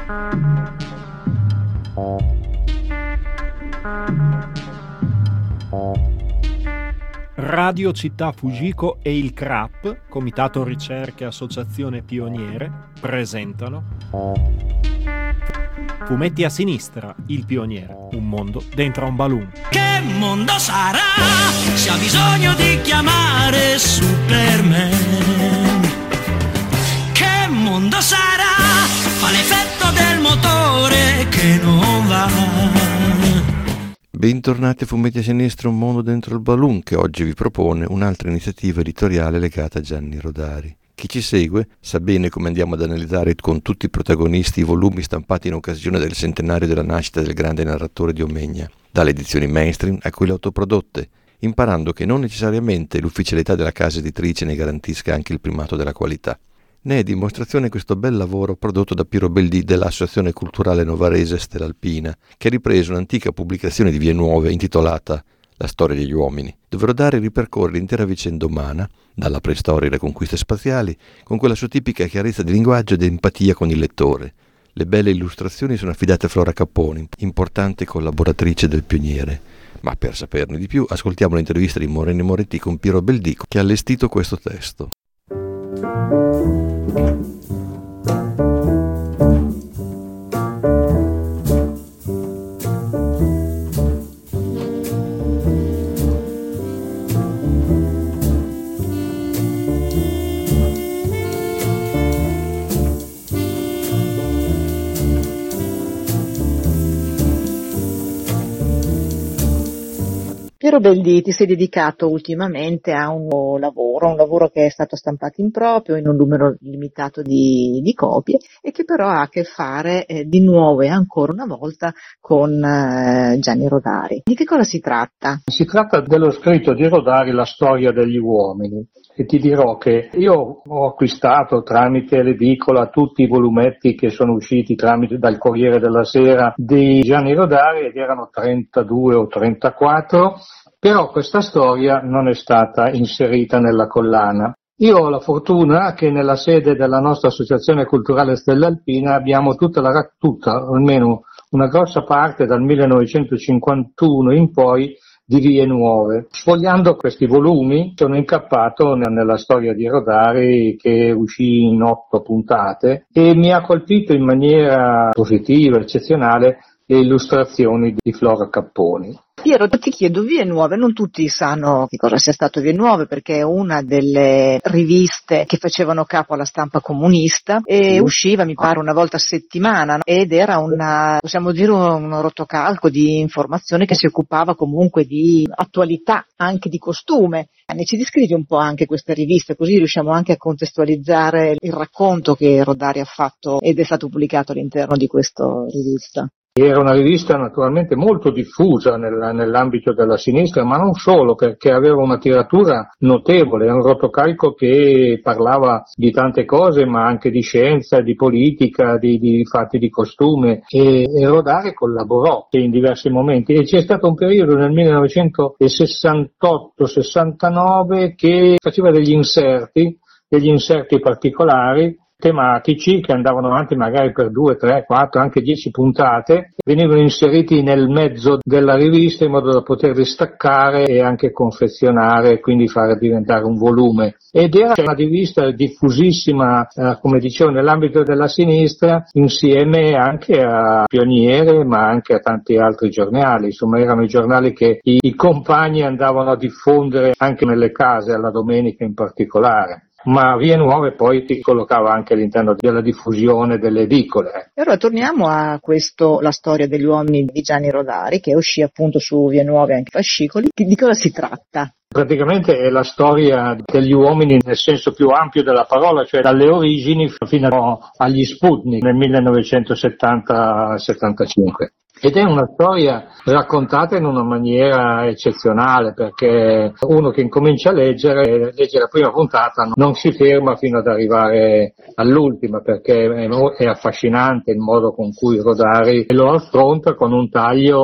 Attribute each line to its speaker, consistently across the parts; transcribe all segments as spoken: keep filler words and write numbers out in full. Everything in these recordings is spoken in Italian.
Speaker 1: Radio Città Fujiko e il C R A P, Comitato Ricerche Associazione Pioniere, presentano Fumetti a sinistra, il pioniere, un mondo dentro un balloon.
Speaker 2: Che mondo sarà se ha bisogno di chiamare Superman? Che mondo sarà? Fa l'effetto del motore che non va.
Speaker 3: Bentornati a Fumetti a sinistra, un mondo dentro il balloon, che oggi vi propone un'altra iniziativa editoriale legata a Gianni Rodari. Chi ci segue sa bene come andiamo ad analizzare con tutti i protagonisti i volumi stampati in occasione del centenario della nascita del grande narratore di Omegna, dalle edizioni mainstream a quelle autoprodotte, imparando che non necessariamente l'ufficialità della casa editrice ne garantisca anche il primato della qualità. Ne è dimostrazione questo bel lavoro prodotto da Piero Beldì dell'Associazione Culturale Novarese Stella Alpina, che ha ripreso un'antica pubblicazione di Vie Nuove intitolata La storia degli uomini, dove Rodari ripercorre l'intera vicenda umana, dalla preistoria alle conquiste spaziali, con quella sua tipica chiarezza di linguaggio ed empatia con il lettore. Le belle illustrazioni sono affidate a Flora Capponi, importante collaboratrice del Pioniere. Ma per saperne di più, ascoltiamo l'intervista di Moreno Moretti con Piero Beldì, che ha allestito questo testo.
Speaker 4: Piero Beldì, ti sei dedicato ultimamente a un nuovo lavoro, un lavoro che è stato stampato in proprio in un numero limitato di, di copie e che però ha a che fare eh, di nuovo e ancora una volta con eh, Gianni Rodari. Di che cosa si tratta?
Speaker 5: Si tratta dello scritto di Rodari, La storia degli uomini. E ti dirò che io ho acquistato tramite l'edicola tutti i volumetti che sono usciti tramite dal Corriere della Sera di Gianni Rodari, ed erano trentadue o trentaquattro, però questa storia non è stata inserita nella collana. Io ho la fortuna che nella sede della nostra Associazione Culturale Stella Alpina abbiamo tutta la tutta, almeno una grossa parte dal millenovecentocinquantuno in poi, di Vie Nuove. Sfogliando questi volumi sono incappato nella storia di Rodari, che uscì in otto puntate, e mi ha colpito in maniera positiva, eccezionale, le illustrazioni di Flora Capponi.
Speaker 4: Piero, ti chiedo, Vie Nuove, non tutti sanno che cosa sia stato Vie Nuove, perché è una delle riviste che facevano capo alla stampa comunista e usciva, mi pare, una volta a settimana, no? Ed era una, possiamo dire, un rotocalco di informazione che si occupava comunque di attualità, anche di costume. Ne ci descrivi un po' anche questa rivista, così riusciamo anche a contestualizzare il racconto che Rodari ha fatto ed è stato pubblicato all'interno di questa rivista.
Speaker 5: Era una rivista naturalmente molto diffusa nel, nell'ambito della sinistra, ma non solo, perché aveva una tiratura notevole, era un rotocalco che parlava di tante cose, ma anche di scienza, di politica, di, di fatti di costume, e, e Rodari collaborò in diversi momenti, e c'è stato un periodo nel millenovecentosessantotto sessantanove che faceva degli inserti, degli inserti particolari, tematici, che andavano avanti magari per due, tre, quattro, anche dieci puntate, venivano inseriti nel mezzo della rivista in modo da poterli staccare e anche confezionare e quindi fare diventare un volume. Ed era una rivista diffusissima, eh, come dicevo, nell'ambito della sinistra, insieme anche a Pioniere, ma anche a tanti altri giornali. Insomma, erano i giornali che i, i compagni andavano a diffondere anche nelle case, alla domenica in particolare. Ma Vie Nuove poi si collocava anche all'interno della diffusione delle edicole.
Speaker 4: E allora torniamo a questo, La storia degli uomini di Gianni Rodari, che uscì appunto su Vie Nuove anche fascicoli. Di cosa si tratta?
Speaker 5: Praticamente è la storia degli uomini nel senso più ampio della parola, cioè dalle origini fino agli Sputnik nel millenovecentosettanta settantacinque. Ed è una storia raccontata in una maniera eccezionale, perché uno che incomincia a leggere, legge la prima puntata, non si ferma fino ad arrivare all'ultima, perché è affascinante il modo con cui Rodari lo affronta con un taglio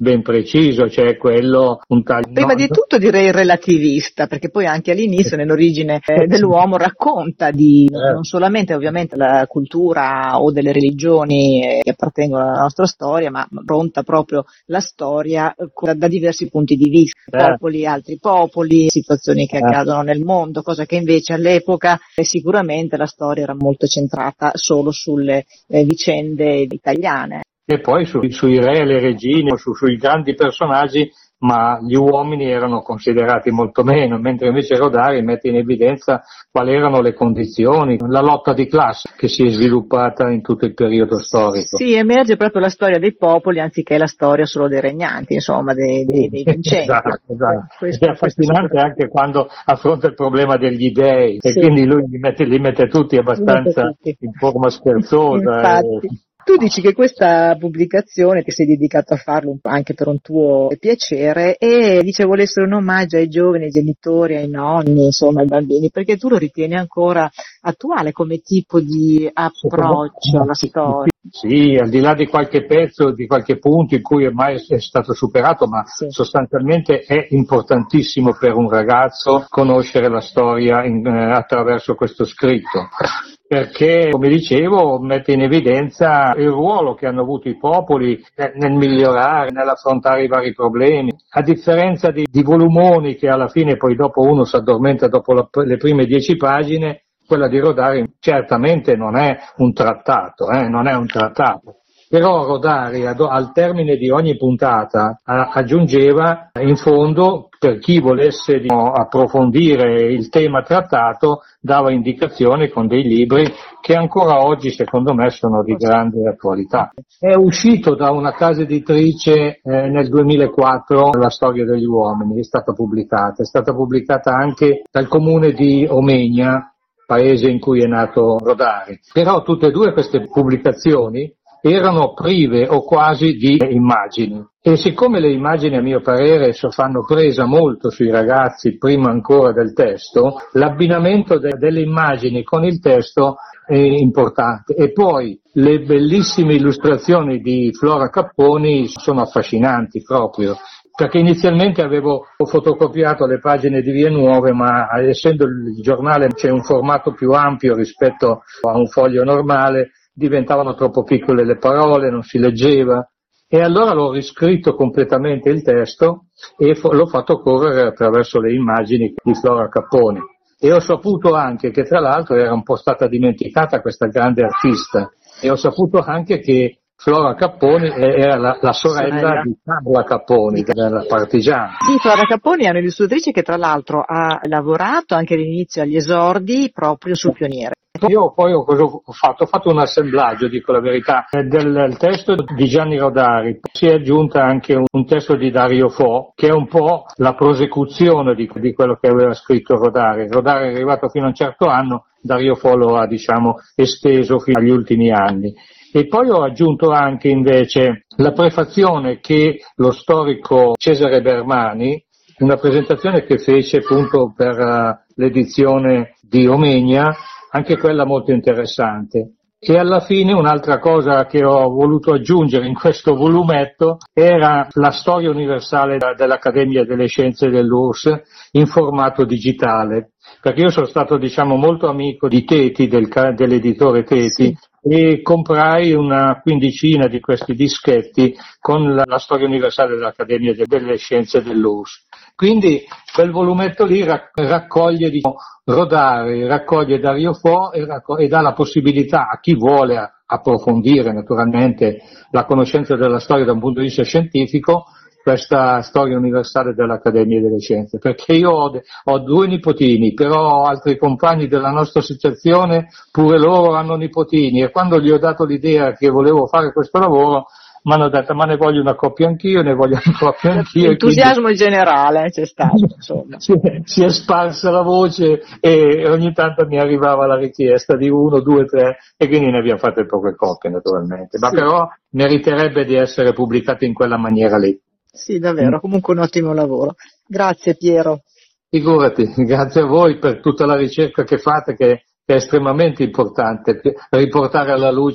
Speaker 5: ben preciso, cioè quello un taglio.
Speaker 4: Prima di tutto direi relativista, perché poi anche all'inizio, nell'origine eh, dell'uomo, racconta di eh. non solamente ovviamente la cultura o delle religioni eh, che appartengono alla nostra storia, ma racconta proprio la storia eh, da, da diversi punti di vista, eh. popoli, altri popoli, situazioni che eh. accadono nel mondo, cosa che invece all'epoca eh, sicuramente la storia era molto centrata solo sulle eh, vicende italiane.
Speaker 5: E poi su, sui re e le regine, su, sui grandi personaggi, ma gli uomini erano considerati molto meno, mentre invece Rodari mette in evidenza quali erano le condizioni, la lotta di classe che si è sviluppata in tutto il periodo storico.
Speaker 4: Sì, emerge proprio la storia dei popoli anziché la storia solo dei regnanti, insomma, dei, dei, dei vincenti.
Speaker 5: Esatto, esatto. Questo, è affascinante anche quando affronta il problema degli dei, sì. E quindi lui li mette, li mette tutti abbastanza mette tutti. In forma scherzosa.
Speaker 4: Infatti. E... Tu dici che questa pubblicazione ti sei dedicato a farlo anche per un tuo piacere e dice vuole essere un omaggio ai giovani, ai genitori, ai nonni, insomma ai bambini, perché tu lo ritieni ancora attuale come tipo di approccio alla storia?
Speaker 5: Sì, al di là di qualche pezzo, di qualche punto in cui ormai è stato superato, ma sì. Sostanzialmente è importantissimo per un ragazzo conoscere la storia in, eh, attraverso questo scritto. Perché, come dicevo, mette in evidenza il ruolo che hanno avuto i popoli nel migliorare, nell'affrontare i vari problemi. A differenza di, di volumoni che alla fine poi dopo uno si addormenta dopo la, le prime dieci pagine, quella di Rodari certamente non è un trattato, eh, non è un trattato. Però Rodari al termine di ogni puntata aggiungeva in fondo, per chi volesse diciamo, approfondire il tema trattato, dava indicazioni con dei libri che ancora oggi secondo me sono di grande attualità. È uscito da una casa editrice eh, nel duemilaquattro La storia degli uomini, è stata pubblicata, è stata pubblicata anche dal comune di Omegna, paese in cui è nato Rodari. Però tutte e due queste pubblicazioni erano prive o quasi di immagini e siccome le immagini a mio parere fanno presa molto sui ragazzi prima ancora del testo, l'abbinamento de- delle immagini con il testo è importante e poi le bellissime illustrazioni di Flora Capponi sono affascinanti proprio. Perché inizialmente avevo fotocopiato le pagine di Vie Nuove, ma essendo il giornale c'è un formato più ampio rispetto a un foglio normale, diventavano troppo piccole le parole, non si leggeva e allora l'ho riscritto completamente il testo e fo- l'ho fatto correre attraverso le immagini di Flora Capponi e ho saputo anche che tra l'altro era un po' stata dimenticata questa grande artista e ho saputo anche che Flora Capponi era la, la sorella, sorella di Carla Capponi, della Partigiana.
Speaker 4: Sì, Flora Capponi è un'illustratrice che tra l'altro ha lavorato anche all'inizio agli esordi proprio sul Pioniere.
Speaker 5: Io poi ho, cosa ho fatto? Ho fatto un assemblaggio, dico la verità, del, del testo di Gianni Rodari. Si è aggiunta anche un, un testo di Dario Fo, che è un po' la prosecuzione di, di quello che aveva scritto Rodari. Rodari è arrivato fino a un certo anno, Dario Fo lo ha, diciamo, esteso fino agli ultimi anni. E poi ho aggiunto anche invece la prefazione che lo storico Cesare Bermani, una presentazione che fece appunto per uh, l'edizione di Omegna, anche quella molto interessante. E alla fine un'altra cosa che ho voluto aggiungere in questo volumetto era la storia universale dell'Accademia delle Scienze dell'U R S S in formato digitale, perché io sono stato diciamo molto amico di Teti, del, dell'editore Teti, sì. E comprai una quindicina di questi dischetti con la, la storia universale dell'Accademia delle Scienze dell'U R S S. Quindi quel volumetto lì raccoglie diciamo, Rodari, raccoglie Dario Fo e, raccog- e dà la possibilità a chi vuole approfondire naturalmente la conoscenza della storia da un punto di vista scientifico questa storia universale dell'Accademia delle Scienze, perché io ho, de- ho due nipotini, però altri compagni della nostra associazione pure loro hanno nipotini e quando gli ho dato l'idea che volevo fare questo lavoro mi hanno detto ma ne voglio una coppia anch'io, ne voglio una coppia anch'io.
Speaker 4: L'entusiasmo quindi... generale c'è stato, insomma.
Speaker 5: si, si è sparsa la voce e ogni tanto mi arrivava la richiesta di uno, due, tre e quindi ne abbiamo fatte poche coppie naturalmente, ma sì. Però meriterebbe di essere pubblicate in quella maniera lì.
Speaker 4: Sì, davvero, comunque un ottimo lavoro. Grazie Piero.
Speaker 5: Figurati, grazie a voi per tutta la ricerca che fate che, che è estremamente importante, riportare alla luce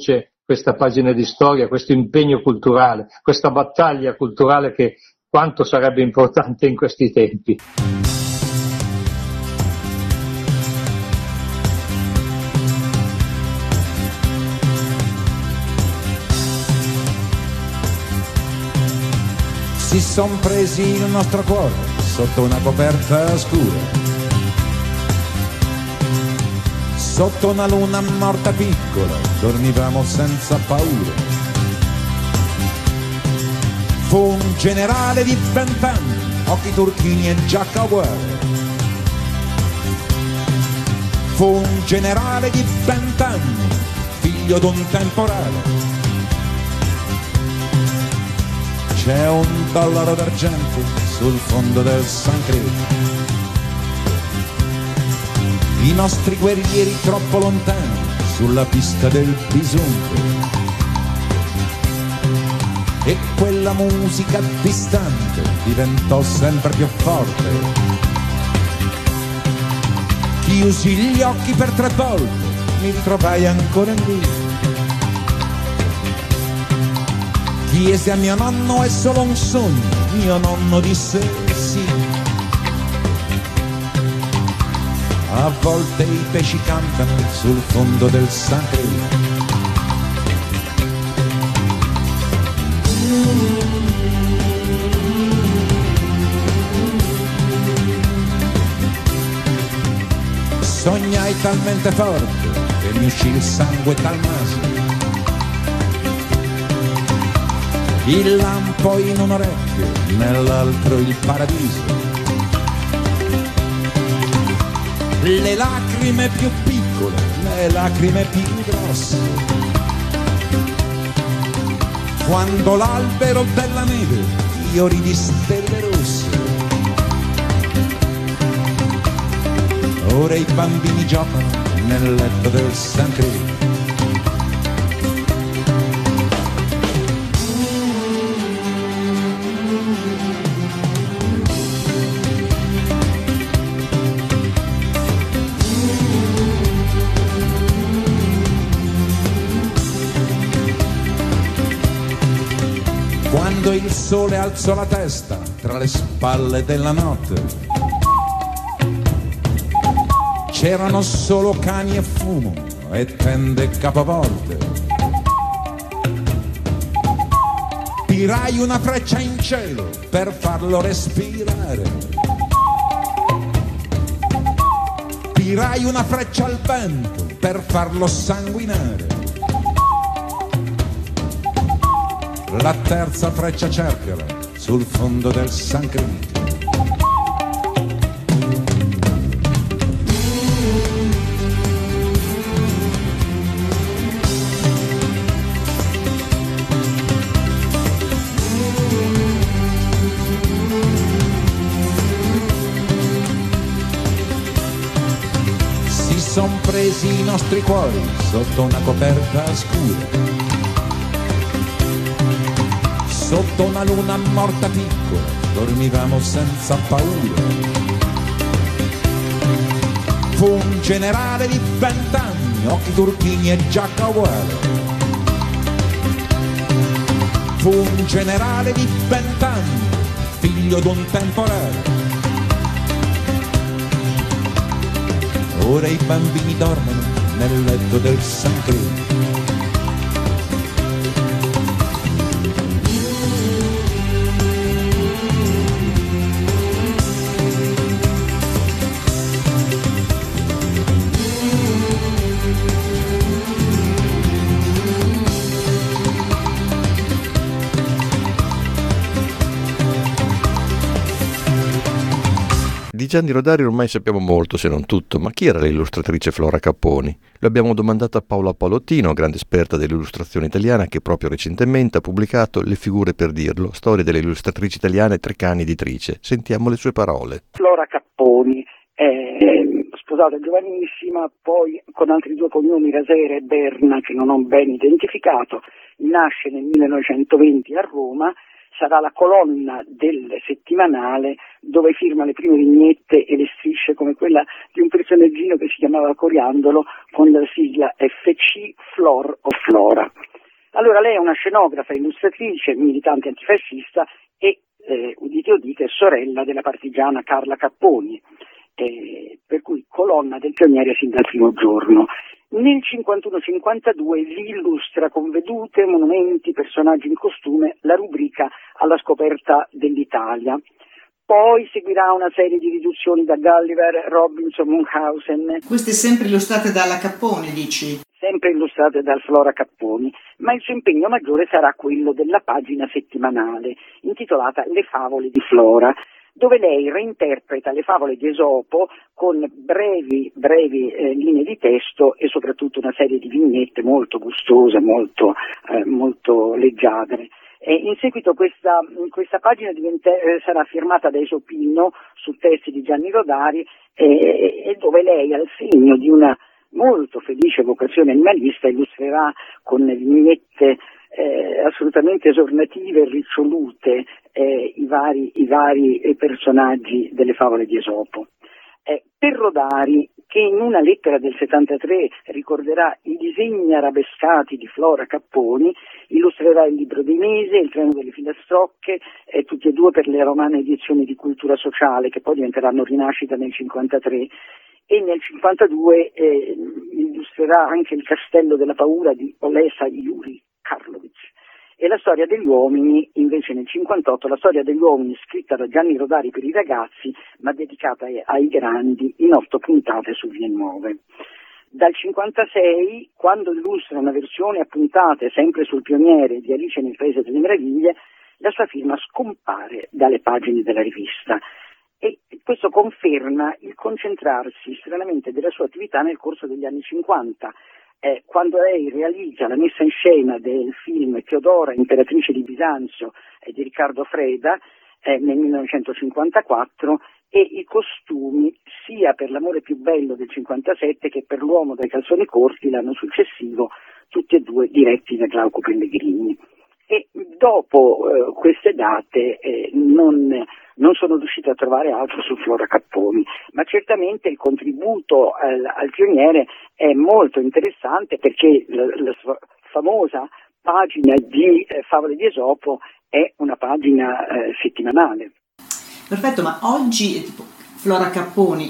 Speaker 5: questa pagina di storia, questo impegno culturale, questa battaglia culturale che quanto sarebbe importante in questi tempi.
Speaker 6: Si son presi il nostro cuore sotto una coperta scura, sotto una luna morta piccola, dormivamo senza paura. Fu un generale di vent'anni, occhi turchini e giacca uguale. Fu un generale di vent'anni, figlio d'un temporale. C'è un dollaro d'argento sul fondo del San Credo. I nostri guerrieri troppo lontani sulla pista del Bisunto. E quella musica distante diventò sempre più forte. Chiusi gli occhi per tre volte, mi ritrovai ancora in vita. Chiese a mio nonno: è solo un sogno? Mio nonno disse sì. A volte i pesci cantano sul fondo del San Credo. Sognai talmente forte che mi uscì il sangue dal naso. Il lampo in un orecchio, nell'altro il paradiso. Le lacrime più piccole, le lacrime più grosse. Quando l'albero della neve fiori di stelle rosse. Ora i bambini giocano nel letto del San Credo. Quando il sole alzò la testa tra le spalle della notte, c'erano solo cani e fumo e tende capovolte. Tirai una freccia in cielo per farlo respirare. Tirai una freccia al vento per farlo sanguinare. La terza freccia cercala sul fondo del San Credo. Si son presi i nostri cuori sotto una coperta scura, sotto una luna morta piccola, dormivamo senza paura. Fu un generale di vent'anni, occhi turchini e giacca uguale. Fu un generale di vent'anni, figlio d'un temporale. Ora i bambini dormono nel letto del San Credo.
Speaker 3: Di Gianni Rodari ormai sappiamo molto, se non tutto, ma chi era l'illustratrice Flora Capponi? Lo abbiamo domandato a Paola Palottino, grande esperta dell'illustrazione italiana, che proprio recentemente ha pubblicato Le figure per dirlo, storia delle illustratrici italiane Treccani editrice. Sentiamo le sue parole.
Speaker 7: Flora Capponi è sposata giovanissima, poi con altri due cognomi, Rasera e Berna, che non ho ben identificato, nasce nel millenovecentoventi a Roma. Sarà la colonna del settimanale dove firma le prime vignette e le strisce, come quella di un personaggino che si chiamava Coriandolo con la sigla F C Flor o Flora. Allora, lei è una scenografa, illustratrice, militante antifascista e, eh, udite udite, sorella della partigiana Carla Capponi, eh, per cui colonna del Pioniere sin dal primo giorno. Nel cinquantuno cinquantadue vi illustra con vedute, monumenti, personaggi in costume la rubrica Alla scoperta dell'Italia. Poi seguirà una serie di riduzioni da Gulliver, Robinson, Munchausen.
Speaker 8: Queste sempre illustrate dalla Capponi, dici?
Speaker 7: Sempre illustrate dal Flora Capponi, ma il suo impegno maggiore sarà quello della pagina settimanale, intitolata Le favole di Flora, dove lei reinterpreta le favole di Esopo con brevi, brevi eh, linee di testo e soprattutto una serie di vignette molto gustose, molto, eh, molto leggiadre. E in seguito questa, questa pagina diventa, eh, sarà firmata da Esopino su testi di Gianni Rodari e eh, dove lei, al segno di una molto felice vocazione animalista, illustrerà con vignette eh, assolutamente esornative e ricciolute eh, i vari, i vari eh, personaggi delle favole di Esopo. Eh, per Rodari, che in una lettera del settantatré ricorderà i disegni arabescati di Flora Capponi, illustrerà il libro dei Mese, il treno delle filastrocche, eh, tutti e due per le romane edizioni di Cultura Sociale, che poi diventeranno Rinascita nel cinquantatré, e nel cinquantadue eh, illustrerà anche il Castello della Paura di Olesa Juri Karlovic. E la storia degli uomini, invece nel cinquantotto, la storia degli uomini scritta da Gianni Rodari per i ragazzi, ma dedicata ai, ai grandi, in otto puntate su Vie Nuove. Dal cinquantasei, quando illustra una versione a puntate sempre sul Pioniere di Alice nel Paese delle Meraviglie, la sua firma scompare dalle pagine della rivista. E questo conferma il concentrarsi stranamente della sua attività nel corso degli anni cinquanta, eh, quando lei realizza la messa in scena del film Teodora, imperatrice di Bisanzio, eh, di Riccardo Freda, eh, nel millenovecentocinquantaquattro, e i costumi sia per L'amore più bello del cinquantasette che per L'uomo dai calzoni corti l'anno successivo, tutti e due diretti da Glauco Pellegrini. E dopo eh, queste date eh, non, non sono riuscito a trovare altro su Flora Capponi, ma certamente il contributo al, al Pioniere è molto interessante, perché la, la sua famosa pagina di eh, Favole di Esopo è una pagina eh, settimanale.
Speaker 8: Perfetto, ma oggi tipo, Flora Capponi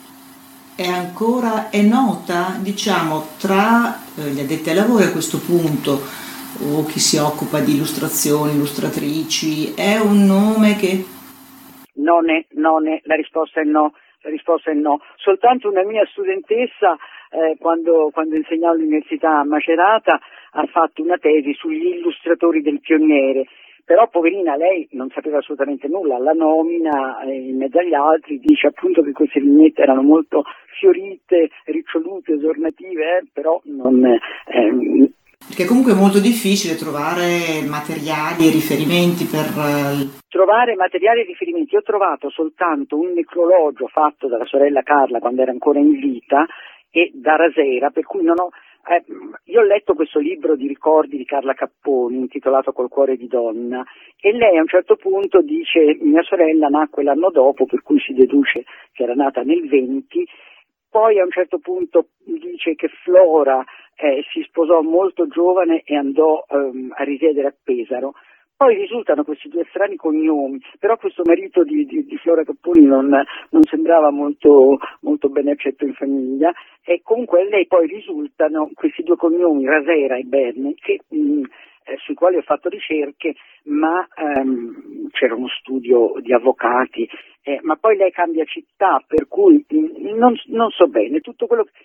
Speaker 8: è ancora è nota, diciamo, tra eh, gli addetti ai lavori a questo punto, o chi si occupa di illustrazioni, illustratrici? È un nome che...
Speaker 7: Non è, non è, la risposta è no, la risposta è no. Soltanto una mia studentessa, eh, quando, quando insegnavo all'università a Macerata, ha fatto una tesi sugli illustratori del Pioniere, però poverina lei non sapeva assolutamente nulla, la nomina eh, in mezzo agli altri, dice appunto che queste vignette erano molto fiorite, ricciolute, esornative, eh, però non... Eh,
Speaker 8: Perché comunque è molto difficile trovare materiali e riferimenti per...
Speaker 7: Trovare materiali e riferimenti. Io ho trovato soltanto un necrologio fatto dalla sorella Carla quando era ancora in vita e da Rasera, per cui non ho... Eh, io ho letto questo libro di ricordi di Carla Capponi intitolato Col cuore di donna, e lei a un certo punto dice: mia sorella nacque l'anno dopo, per cui si deduce che era nata nel venti. Poi a un certo punto dice che Flora eh, si sposò molto giovane e andò ehm, a risiedere a Pesaro. Poi risultano questi due strani cognomi, però questo marito di, di, di Flora Capponi non, non sembrava molto, molto ben accetto in famiglia, e comunque a lei poi risultano questi due cognomi, Rasera e Berni, che, mh, eh, sui quali ho fatto ricerche, ma ehm, c'era uno studio di avvocati, eh, ma poi lei cambia città, per cui mh, non, non so bene, tutto quello che...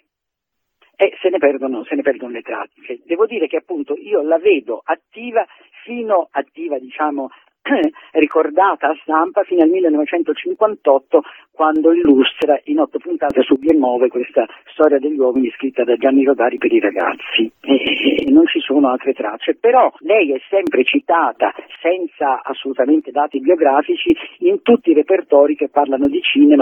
Speaker 7: E se ne perdono, se ne perdono le tracce. Devo dire che appunto io la vedo attiva, fino attiva diciamo ricordata a stampa, fino al millenovecentocinquantotto, quando illustra in otto puntate su Vie Nuove questa storia degli uomini scritta da Gianni Rodari per i ragazzi, e, e non ci sono altre tracce, però lei è sempre citata senza assolutamente dati biografici in tutti i repertori che parlano di cinema.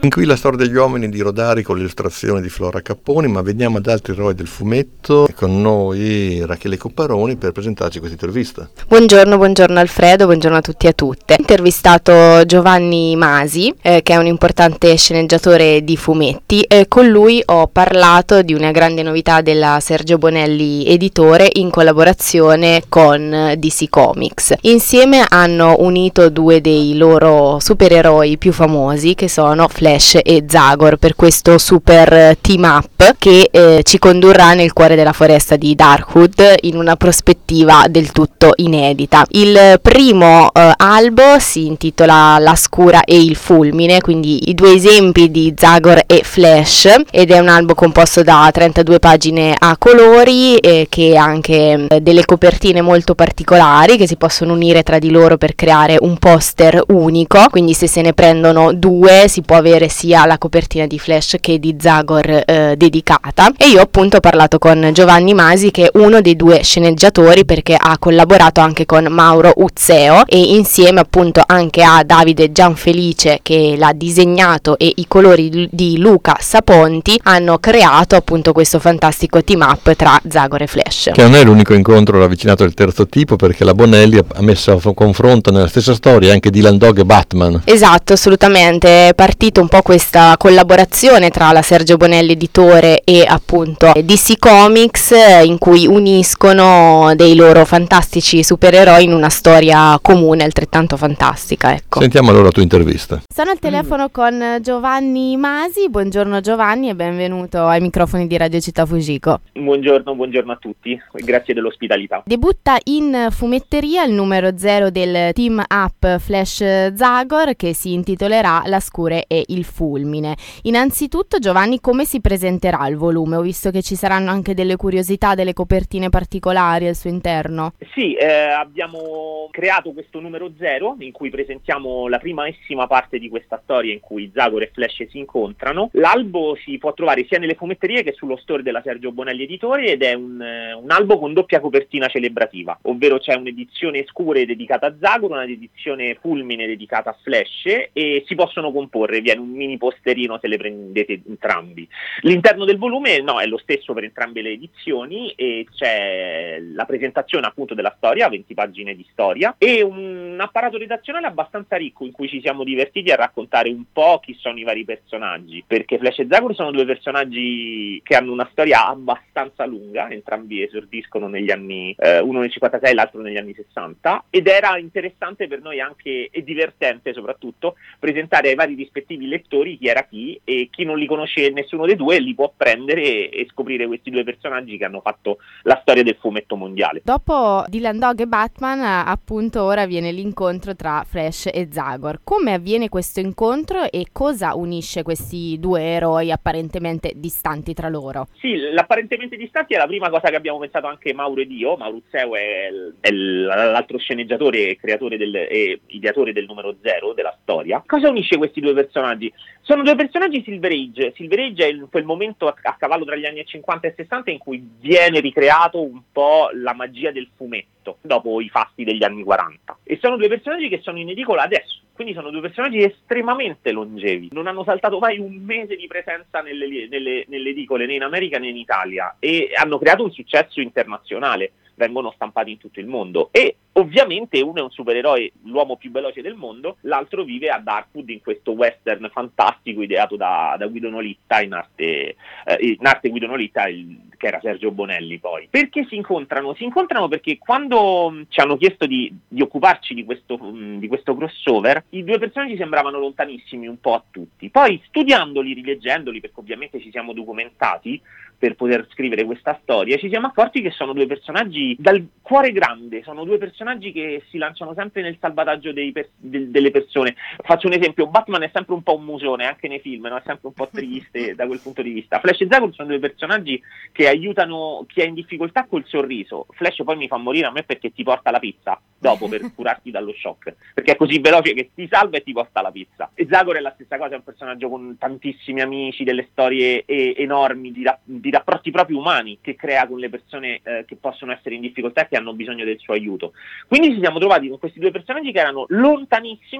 Speaker 3: Fin qui la storia degli uomini di Rodari con l'illustrazione di Flora Capponi, ma veniamo ad altri eroi del fumetto. È con noi Rachele Copparoni per presentarci questa intervista.
Speaker 9: Buongiorno, buongiorno Alfredo, buongiorno a tutti e a tutte. Ho intervistato Giovanni Masi, eh, che è un importante sceneggiatore di fumetti, e con lui ho parlato di una grande novità della Sergio Bonelli Editore in collaborazione con D C Comics. Insieme hanno unito due dei loro supereroi più famosi, che sono Flash e Zagor, per questo super team up che eh, ci condurrà nel cuore della foresta di Darkwood in una prospettiva del tutto inedita. Il primo eh, albo si intitola La Scura e il Fulmine, quindi i due esempi di Zagor e Flash, ed è un albo composto da trentadue pagine a colori eh, che ha anche eh, delle copertine molto particolari che si possono unire tra di loro per creare un poster unico, quindi se se ne prendono due si può avere sia la copertina di Flash che di Zagor eh, dedicata. E io appunto ho parlato con Giovanni Masi, che è uno dei due sceneggiatori, perché ha collaborato anche con Mauro Uzzeo e insieme appunto anche a Davide Gianfelice, che l'ha disegnato, e i colori di Luca Saponti hanno creato appunto questo fantastico team up tra Zagor e Flash.
Speaker 3: Che non è l'unico incontro ravvicinato del terzo tipo, perché la Bonelli ha messo a confronto nella stessa storia anche Dylan Dog e Batman.
Speaker 9: Esatto, assolutamente. È partita un po' questa collaborazione tra la Sergio Bonelli Editore e appunto D C Comics, in cui uniscono dei loro fantastici supereroi in una storia comune altrettanto fantastica, ecco.
Speaker 3: Sentiamo allora la tua intervista.
Speaker 9: Sono al telefono mm. con Giovanni Masi. Buongiorno Giovanni e benvenuto ai microfoni di Radio Città Fujiko.
Speaker 10: Buongiorno, buongiorno a tutti, grazie dell'ospitalità.
Speaker 9: Debutta in fumetteria il numero zero del team up Flash Zagor, che si intitolerà La Scure e il Fulmine. Innanzitutto Giovanni, come si presenterà il volume? Ho visto che ci saranno anche delle curiosità, delle copertine particolari al suo interno.
Speaker 10: Sì, eh, abbiamo creato questo numero zero in cui presentiamo la primissima parte di questa storia in cui Zagor e Flash si incontrano. L'albo si può trovare sia nelle fumetterie che sullo store della Sergio Bonelli Editore ed è un, un albo con doppia copertina celebrativa, ovvero c'è un'edizione Scure dedicata a Zagor, una edizione Fulmine dedicata a Flash, e si possono comporre, viene un mini posterino se le prendete entrambi. L'interno del volume no, è lo stesso per entrambe le edizioni e c'è la presentazione appunto della storia, venti pagine di storia, e un apparato redazionale abbastanza ricco in cui ci siamo divertiti a raccontare un po' chi sono i vari personaggi, perché Flash e Zagor sono due personaggi che hanno una storia abbastanza lunga, entrambi esordiscono negli anni eh, uno nel cinquantasei e l'altro negli anni sessanta, ed era interessante per noi anche, e divertente soprattutto, presentare ai vari rispettivi lettori chi era chi, e chi non li conosce nessuno dei due li può prendere e, e scoprire questi due personaggi che hanno fatto la storia del fumetto mondiale.
Speaker 9: Dopo Dylan Dog e Batman, appunto ora viene l'incontro tra Flash e Zagor. Come avviene questo incontro e cosa unisce questi due eroi apparentemente distanti tra loro?
Speaker 10: Sì, l'apparentemente distanti è la prima cosa che abbiamo pensato anche Mauro ed io. Mauro Uzzeo è, è l'altro sceneggiatore e creatore del, e ideatore del numero zero della storia. Cosa unisce questi due personaggi? Sono due personaggi Silver Age. Silver Age è quel momento a, a cavallo tra gli anni cinquanta e sessanta in cui viene ricreato un po' la magia del fumetto dopo i fasti degli anni quaranta, e sono due personaggi che sono in edicola adesso, quindi sono due personaggi estremamente longevi, non hanno saltato mai un mese di presenza nelle, nelle, nelle edicole né in America né in Italia, e hanno creato un successo internazionale, vengono stampati in tutto il mondo. E ovviamente uno è un supereroe, l'uomo più veloce del mondo, l'altro vive a Darkwood in questo western fantastico ideato da, da Guido Nolitta in arte, eh, in arte Guido Nolitta, il, che era Sergio Bonelli poi. Perché si incontrano? Si incontrano perché quando ci hanno chiesto di, di occuparci di questo, di questo crossover, i due personaggi sembravano lontanissimi un po' a tutti. Poi studiandoli, rileggendoli, perché ovviamente ci siamo documentati per poter scrivere questa storia, ci siamo accorti che sono due personaggi dal cuore grande, sono due personaggi che si lanciano sempre nel salvataggio dei per- de- delle persone. Faccio un esempio: Batman è sempre un po' un museone, anche nei film, no? È sempre un po' triste da quel punto di vista. Flash e Zagor sono due personaggi che aiutano chi è in difficoltà col sorriso. Flash poi mi fa morire a me perché ti porta la pizza dopo per curarti dallo shock, perché è così veloce che ti salva e ti porta la pizza. E Zagor è la stessa cosa, è un personaggio con tantissimi amici, delle storie e- enormi di, ra- di rapporti proprio umani che crea con le persone eh, che possono essere in difficoltà e che hanno bisogno del suo aiuto. Quindi ci siamo trovati con questi due personaggi che erano lontanissimi,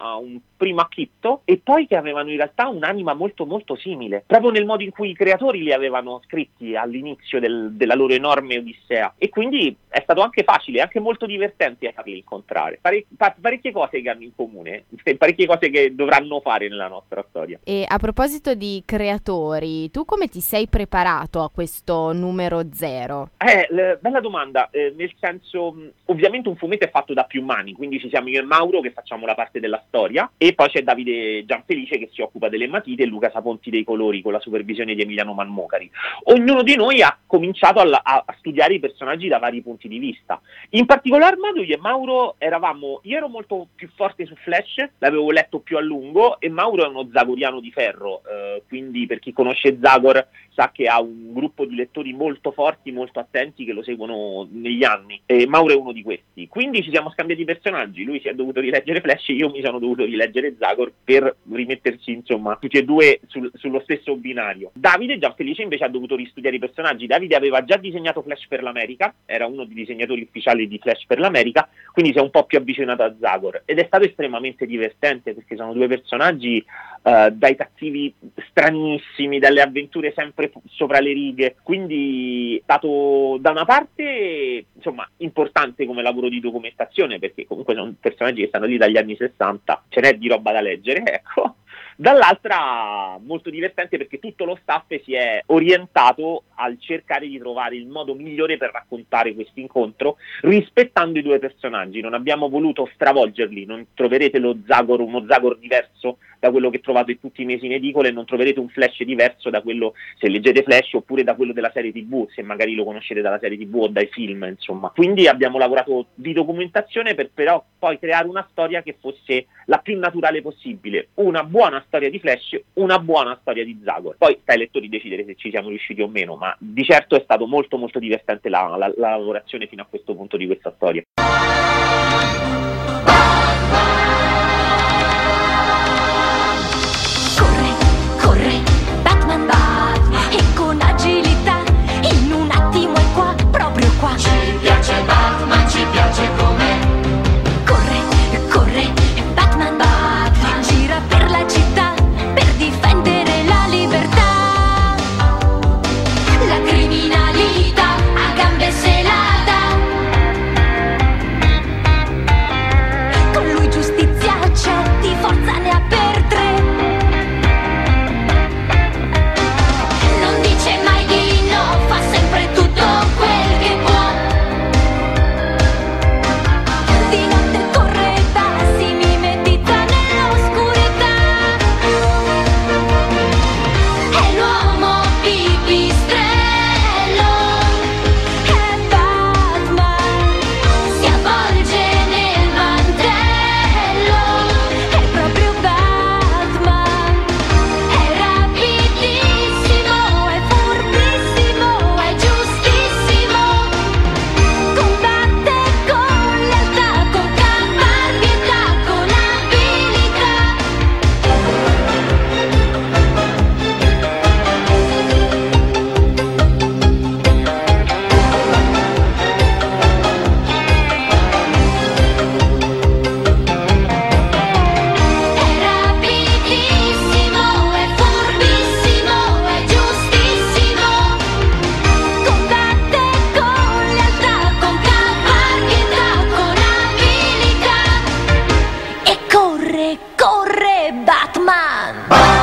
Speaker 10: a un primo acchitto e poi che avevano in realtà un'anima molto molto simile, proprio nel modo in cui i creatori li avevano scritti all'inizio del, della loro enorme odissea, e quindi è stato anche facile, anche molto divertente farli incontrare. Pare, pa, parecchie cose che hanno in comune, parecchie cose che dovranno fare nella nostra storia.
Speaker 9: E a proposito di creatori, tu come ti sei preparato a questo numero zero?
Speaker 10: Eh, l- bella domanda, eh, nel senso, mh, ovviamente un fumetto è fatto da più mani, quindi ci siamo io e Mauro che facciamo la parte della storia, e poi c'è Davide Gianfelice che si occupa delle matite e Luca Saponti dei colori con la supervisione di Emiliano Manmocari. Ognuno di noi ha cominciato a, a, a studiare i personaggi da vari punti di vista. In particolar modo io e Mauro eravamo, io ero molto più forte su Flash, l'avevo letto più a lungo, e Mauro è uno zagoriano di ferro, eh, quindi per chi conosce Zagor sa che ha un gruppo di lettori molto forti, molto attenti, che lo seguono negli anni, e Mauro è uno di questi. Quindi ci siamo scambiati i personaggi, lui si è dovuto rileggere Flash e io mi sono dovuto rileggere Zagor per rimetterci insomma tutti e due sul, sullo stesso binario. Davide Gianfelice invece ha dovuto ristudiare i personaggi. Davide aveva già disegnato Flash per l'America, era uno dei disegnatori ufficiali di Flash per l'America, quindi si è un po' più avvicinato a Zagor, ed è stato estremamente divertente perché sono due personaggi uh, dai cattivi stranissimi, dalle avventure sempre sopra le righe, quindi è stato da una parte insomma importante come lavoro di documentazione, perché comunque sono personaggi che stanno lì dagli anni sessanta, ce n'è di roba da leggere, ecco. Dall'altra molto divertente perché tutto lo staff si è orientato al cercare di trovare il modo migliore per raccontare questo incontro rispettando i due personaggi. Non abbiamo voluto stravolgerli, non troverete lo Zagor, uno Zagor diverso da quello che trovate tutti i mesi in edicola, e non troverete un Flash diverso da quello, se leggete Flash, oppure da quello della serie tivù, se magari lo conoscete dalla serie tivù o dai film, insomma. Quindi abbiamo lavorato di documentazione per però poi creare una storia che fosse la più naturale possibile, una buona storia di Flash, una buona storia di Zagor. Poi sta ai lettori decidere se ci siamo riusciti o meno, ma di certo è stato molto molto divertente la, la, la lavorazione fino a questo punto di questa storia.
Speaker 11: Ci piace Batman, ci piace com'è. Corre, corre, Batman, Batman gira per la città per difendere la libertà. La criminalità a gambe selata. Con lui giustizia c'è, di forza ne ha per tre. Non dice mai di no, fa sempre tutto quel che può. Corre, corre, Batman!